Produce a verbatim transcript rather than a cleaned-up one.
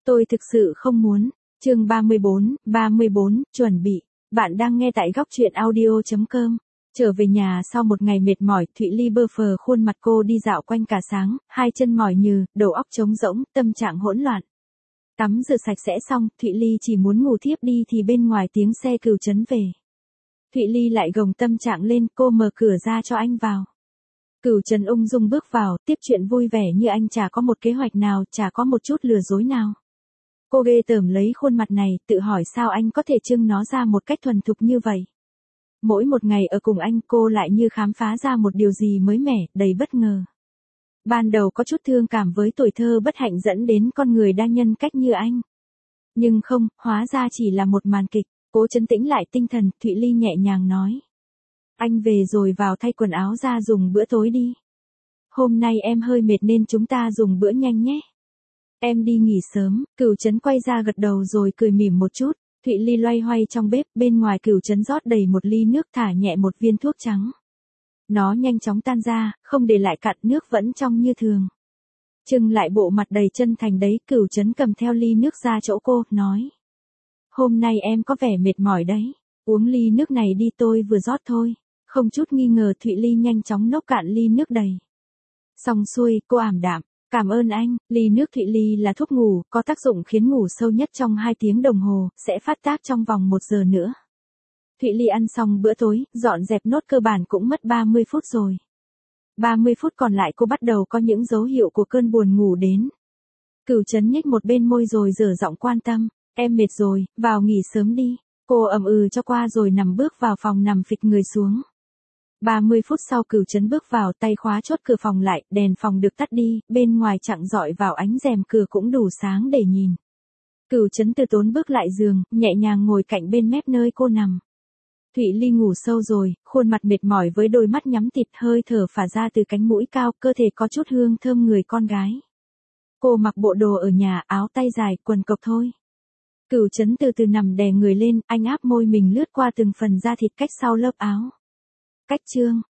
Tôi thực sự không muốn. Chương ba mươi bốn, ba mươi bốn, chuẩn bị. Bạn đang nghe tại góc truyện audio chấm com. Trở về nhà sau một ngày mệt mỏi, Thụy Ly bơ phờ khuôn mặt cô đi dạo quanh cả sáng, hai chân mỏi nhừ, đầu óc trống rỗng, tâm trạng hỗn loạn. Tắm rửa sạch sẽ xong, Thụy Ly chỉ muốn ngủ thiếp đi thì bên ngoài tiếng xe Cửu Trấn về. Thụy Ly lại gồng tâm trạng lên, cô mở cửa ra cho anh vào. Cửu Trấn ung dung bước vào, tiếp chuyện vui vẻ như anh chả có một kế hoạch nào, chả có một chút lừa dối nào. Cô ghê tởm lấy khuôn mặt này, tự hỏi sao anh có thể trưng nó ra một cách thuần thục như vậy. Mỗi một ngày ở cùng anh, cô lại như khám phá ra một điều gì mới mẻ, đầy bất ngờ. Ban đầu có chút thương cảm với tuổi thơ bất hạnh dẫn đến con người đa nhân cách như anh. Nhưng không, hóa ra chỉ là một màn kịch. Cố trấn tĩnh lại tinh thần, Thụy Ly nhẹ nhàng nói. Anh về rồi vào thay quần áo ra dùng bữa tối đi. Hôm nay em hơi mệt nên chúng ta dùng bữa nhanh nhé. Em đi nghỉ sớm. Cửu Trấn quay ra gật đầu rồi cười mỉm một chút. Thụy Ly loay hoay trong bếp, bên ngoài Cửu Trấn rót đầy một ly nước, thả nhẹ một viên thuốc trắng. Nó nhanh chóng tan ra, không để lại cặn, nước vẫn trong như thường. Trưng lại bộ mặt đầy chân thành đấy, Cửu Trấn cầm theo ly nước ra chỗ cô, nói. Hôm nay em có vẻ mệt mỏi đấy. Uống ly nước này đi, tôi vừa rót thôi. Không chút nghi ngờ Thụy Ly nhanh chóng nốc cạn ly nước đầy. Xong xuôi, cô ảm đạm. Cảm ơn anh. Ly nước Thụy Ly là thuốc ngủ, có tác dụng khiến ngủ sâu nhất trong hai tiếng đồng hồ, sẽ phát tác trong vòng một giờ nữa. Thụy Ly ăn xong bữa tối, dọn dẹp nốt cơ bản cũng mất ba mươi phút rồi. ba mươi phút còn lại cô bắt đầu có những dấu hiệu của cơn buồn ngủ đến. Cửu Trấn nhếch một bên môi rồi dở giọng quan tâm. Em mệt rồi, vào nghỉ sớm đi. Cô ậm ừ cho qua rồi nằm bước vào phòng nằm phịch người xuống. ba mươi phút sau Cửu Trấn bước vào, tay khóa chốt cửa phòng lại, đèn phòng được tắt đi, bên ngoài chạng rọi vào ánh rèm cửa cũng đủ sáng để nhìn. Cửu Trấn từ tốn bước lại giường, nhẹ nhàng ngồi cạnh bên mép nơi cô nằm. Thụy Ly ngủ sâu rồi, khuôn mặt mệt mỏi với đôi mắt nhắm tịt, hơi thở phả ra từ cánh mũi cao, cơ thể có chút hương thơm người con gái. Cô mặc bộ đồ ở nhà, áo tay dài, quần cộc thôi. Cửu Trấn từ từ nằm đè người lên, anh áp môi mình lướt qua từng phần da thịt cách sau lớp áo. Cách chương,